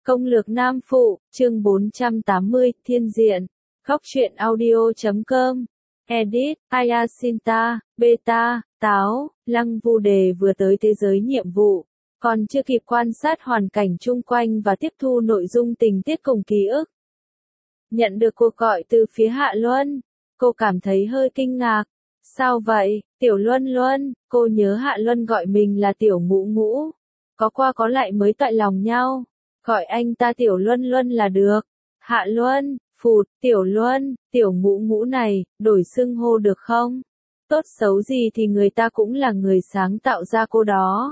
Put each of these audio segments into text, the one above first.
Công lược Nam Phụ, chương 480, Thiên Diện. Góc truyện audio.com. Edit, Ayasinta, Beta, Táo, Lăng Vu Đề vừa tới thế giới nhiệm vụ. Còn chưa kịp quan sát hoàn cảnh chung quanh và tiếp thu nội dung tình tiết cùng ký ức. Nhận được cuộc gọi từ phía Hạ Luân, cô cảm thấy hơi kinh ngạc. Sao vậy, Tiểu Luân Luân? Cô nhớ Hạ Luân gọi mình là Tiểu Ngũ Ngũ. Có qua có lại mới toại lòng nhau. Gọi anh ta Tiểu Luân Luân là được. Hạ Luân, phụt, Tiểu Luân, Tiểu Ngũ Ngũ này, đổi xưng hô được không? Tốt xấu gì thì người ta cũng là người sáng tạo ra cô đó.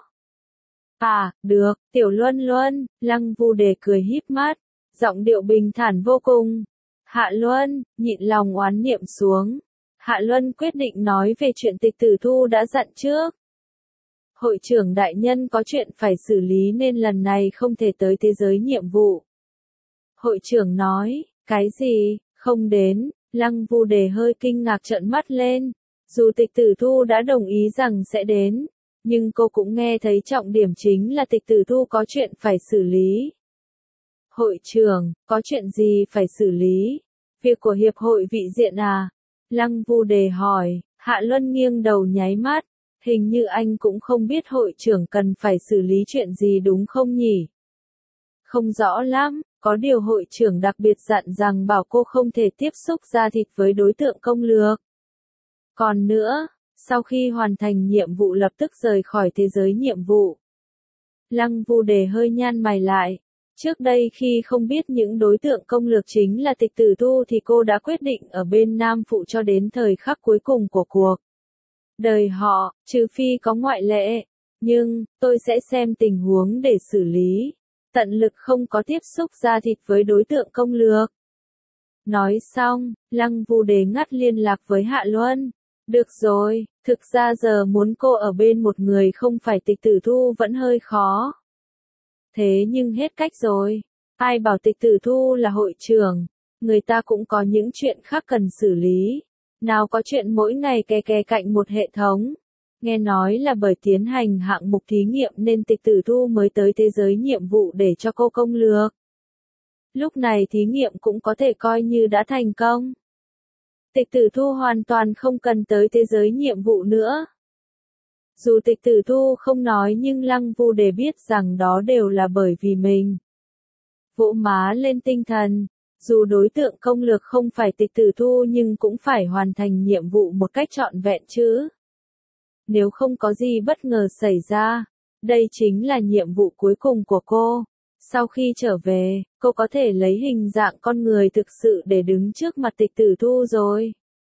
À, được, Tiểu Luân Luân, Lăng Vu Đề cười híp mắt, giọng điệu bình thản vô cùng. Hạ Luân, nhịn lòng oán niệm xuống. Hạ Luân quyết định nói về chuyện Tịch Tử Thu đã dặn trước. Hội trưởng đại nhân có chuyện phải xử lý nên lần này không thể tới thế giới nhiệm vụ. Hội trưởng nói, cái gì, không đến? Lăng Vu Đề hơi kinh ngạc trợn mắt lên. Dù Tịch Tử Thu đã đồng ý rằng sẽ đến, nhưng cô cũng nghe thấy trọng điểm chính là Tịch Tử Thu có chuyện phải xử lý. Hội trưởng, có chuyện gì phải xử lý? Việc của hiệp hội vị diện à? Lăng Vu Đề hỏi. Hạ Luân nghiêng đầu nháy mắt. Hình như anh cũng không biết hội trưởng cần phải xử lý chuyện gì đúng không nhỉ? Không rõ lắm, có điều hội trưởng đặc biệt dặn rằng bảo cô không thể tiếp xúc da thịt với đối tượng công lược. Còn nữa, sau khi hoàn thành nhiệm vụ lập tức rời khỏi thế giới nhiệm vụ. Lăng Vu Đề hơi nhăn mày lại. Trước đây khi không biết những đối tượng công lược chính là Tịch Tử Thu thì cô đã quyết định ở bên Nam Phụ cho đến thời khắc cuối cùng của cuộc đời họ, trừ phi có ngoại lệ. Nhưng, tôi sẽ xem tình huống để xử lý. Tận lực không có tiếp xúc da thịt với đối tượng công lược. Nói xong, Lăng Vu Đề ngắt liên lạc với Hạ Luân. Được rồi, thực ra giờ muốn cô ở bên một người không phải Tịch Tử Thu vẫn hơi khó. Thế nhưng hết cách rồi. Ai bảo Tịch Tử Thu là hội trưởng, người ta cũng có những chuyện khác cần xử lý. Nào có chuyện mỗi ngày kè cạnh một hệ thống. Nghe nói là bởi tiến hành hạng mục thí nghiệm nên Tịch Tử Thu mới tới thế giới nhiệm vụ để cho cô công lược. Lúc này thí nghiệm cũng có thể coi như đã thành công. Tịch Tử Thu hoàn toàn không cần tới thế giới nhiệm vụ nữa. Dù Tịch Tử Thu không nói nhưng Lăng Vu Đề biết rằng đó đều là bởi vì mình. Vỗ má lên tinh thần. Dù đối tượng công lược không phải Tịch Tử Thu nhưng cũng phải hoàn thành nhiệm vụ một cách trọn vẹn chứ. Nếu không có gì bất ngờ xảy ra, đây chính là nhiệm vụ cuối cùng của cô. Sau khi trở về, cô có thể lấy hình dạng con người thực sự để đứng trước mặt Tịch Tử Thu rồi.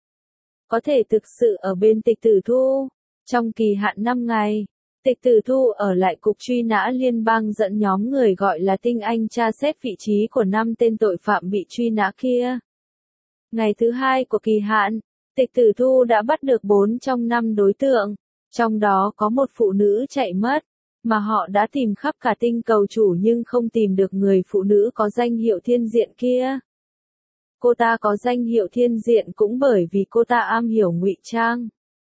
Có thể thực sự ở bên Tịch Tử Thu. Trong kỳ hạn 5 ngày, Tịch Tử Thu ở lại cục truy nã liên bang dẫn nhóm người gọi là tinh anh tra xét vị trí của 5 tên tội phạm bị truy nã kia. Ngày thứ 2 của kỳ hạn, Tịch Tử Thu đã bắt được 4 trong 5 đối tượng, trong đó có một phụ nữ chạy mất, mà họ đã tìm khắp cả tinh cầu chủ nhưng không tìm được người phụ nữ có danh hiệu Thiên Diện kia. Cô ta có danh hiệu Thiên Diện cũng bởi vì cô ta am hiểu ngụy trang.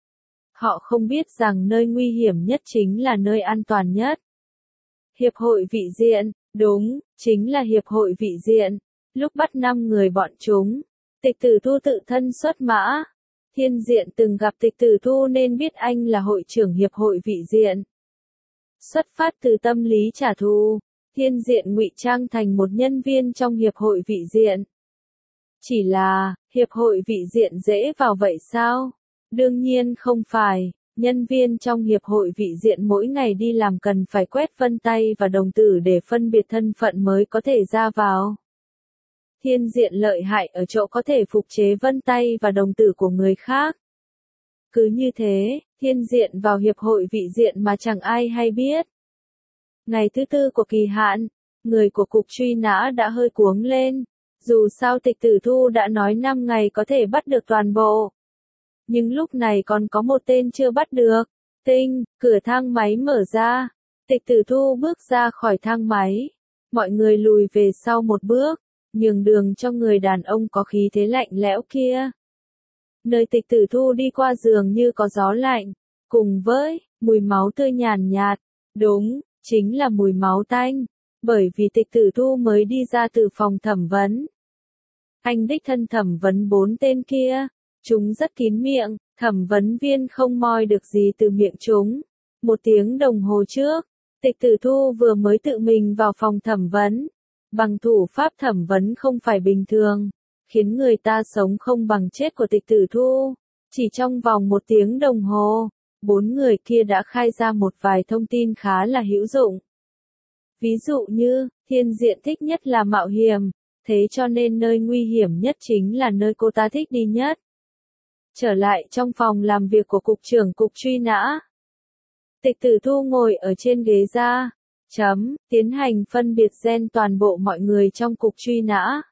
Họ không biết rằng nơi nguy hiểm nhất chính là nơi an toàn nhất. Hiệp hội vị diện, đúng, chính là hiệp hội vị diện. Lúc bắt 5 người bọn chúng, Tịch Tử Thu tự thân xuất mã. Thiên Diện từng gặp Tịch Tử Thu nên biết anh là hội trưởng hiệp hội vị diện. Xuất phát từ tâm lý trả thù, Thiên Diện ngụy trang thành một nhân viên trong hiệp hội vị diện. Chỉ là, hiệp hội vị diện dễ vào vậy sao? Đương nhiên không phải, nhân viên trong hiệp hội vị diện mỗi ngày đi làm cần phải quét vân tay và đồng tử để phân biệt thân phận mới có thể ra vào. Thiên Diện lợi hại ở chỗ có thể phục chế vân tay và đồng tử của người khác. Cứ như thế, Thiên Diện vào hiệp hội vị diện mà chẳng ai hay biết. Ngày thứ 4 của kỳ hạn, người của cục truy nã đã hơi cuống lên. Dù sao Tịch Tử Thu đã nói 5 ngày có thể bắt được toàn bộ. Nhưng lúc này còn có một tên chưa bắt được. Cửa thang máy mở ra. Tịch Tử Thu bước ra khỏi thang máy. Mọi người lùi về sau một bước, nhường đường cho người đàn ông có khí thế lạnh lẽo kia. Nơi Tịch Tử Thu đi qua dường như có gió lạnh, cùng với mùi máu tươi nhàn nhạt. Đúng, chính là mùi máu tanh. Bởi vì Tịch Tử Thu mới đi ra từ phòng thẩm vấn. Anh đích thân thẩm vấn 4 tên kia. Chúng rất kín miệng, thẩm vấn viên không moi được gì từ miệng chúng. 1 tiếng đồng hồ trước, Tịch Tử Thu vừa mới tự mình vào phòng thẩm vấn. Bằng thủ pháp thẩm vấn không phải bình thường, khiến người ta sống không bằng chết của Tịch Tử Thu. Chỉ trong vòng 1 tiếng đồng hồ, 4 người kia đã khai ra một vài thông tin khá là hữu dụng. Ví dụ như, Thiên Diện thích nhất là mạo hiểm, thế cho nên nơi nguy hiểm nhất chính là nơi cô ta thích đi nhất. Trở lại trong phòng làm việc của cục trưởng cục truy nã. Tịch Tử Thu ngồi ở trên ghế ra, tiến hành phân biệt gen toàn bộ mọi người trong cục truy nã.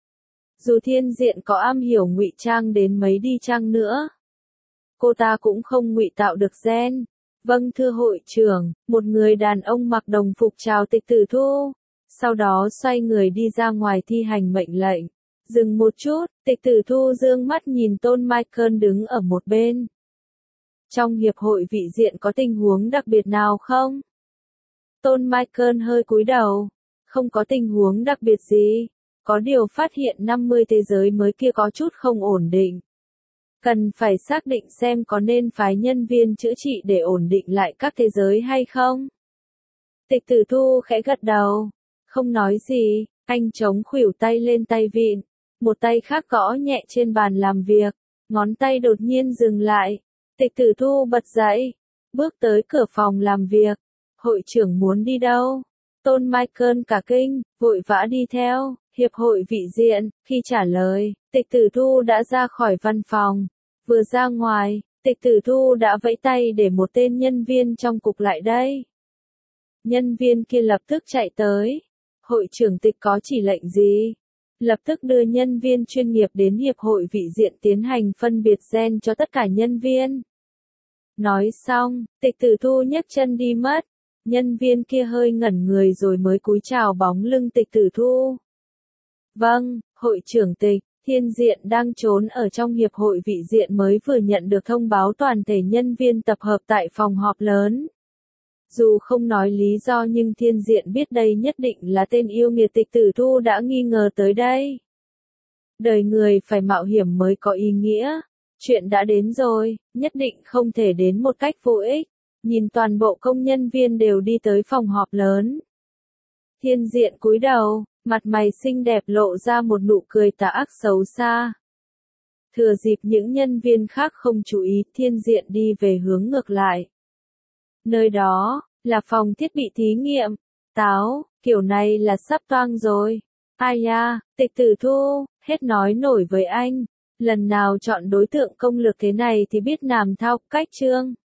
Dù Thiên Diện có am hiểu ngụy trang đến mấy đi chăng nữa, cô ta cũng không ngụy tạo được gen. Vâng thưa hội trưởng, một người đàn ông mặc đồng phục chào Tịch Tử Thu, sau đó xoay người đi ra ngoài thi hành mệnh lệnh. Dừng một chút, Tịch Tử Thu dương mắt nhìn Tôn Michael đứng ở một bên. Trong hiệp hội vị diện có tình huống đặc biệt nào không? Tôn Michael hơi cúi đầu. Không có tình huống đặc biệt gì. Có điều phát hiện 50 thế giới mới kia có chút không ổn định. Cần phải xác định xem có nên phái nhân viên chữa trị để ổn định lại các thế giới hay không? Tịch Tử Thu khẽ gật đầu. Không nói gì, anh chống khuỷu tay lên tay vịn. Một tay khác gõ nhẹ trên bàn làm việc. Ngón tay đột nhiên dừng lại. Tịch Tử Thu bật dậy. Bước tới cửa phòng làm việc. Hội trưởng muốn đi đâu? Tôn Michael cả kinh, vội vã đi theo. Hiệp hội vị diện, khi trả lời, Tịch Tử Thu đã ra khỏi văn phòng. Vừa ra ngoài, Tịch Tử Thu đã vẫy tay để một tên nhân viên trong cục lại đây. Nhân viên kia lập tức chạy tới. Hội trưởng Tịch có chỉ lệnh gì? Lập tức đưa nhân viên chuyên nghiệp đến hiệp hội vị diện tiến hành phân biệt gen cho tất cả nhân viên. Nói xong, Tịch Tử Thu nhấc chân đi mất. Nhân viên kia hơi ngẩn người rồi mới cúi chào bóng lưng Tịch Tử Thu. Vâng, hội trưởng Tịch, Thiên Diện đang trốn ở trong hiệp hội vị diện mới vừa nhận được thông báo toàn thể nhân viên tập hợp tại phòng họp lớn. Dù không nói lý do nhưng Thiên Diện biết đây nhất định là tên yêu nghiệt Tịch Tử Thu đã nghi ngờ tới đây. Đời người phải mạo hiểm mới có ý nghĩa. Chuyện đã đến rồi, nhất định không thể đến một cách vô ích. Nhìn toàn bộ công nhân viên đều đi tới phòng họp lớn. Thiên Diện cúi đầu, mặt mày xinh đẹp lộ ra một nụ cười tà ác xấu xa. Thừa dịp những nhân viên khác không chú ý, Thiên Diện đi về hướng ngược lại. Nơi đó, là phòng thiết bị thí nghiệm. Táo, kiểu này là sắp toang rồi. Ai da, Tịch Tử Thu, hết nói nổi với anh. Lần nào chọn đối tượng công lược thế này thì biết làm thao cách chương.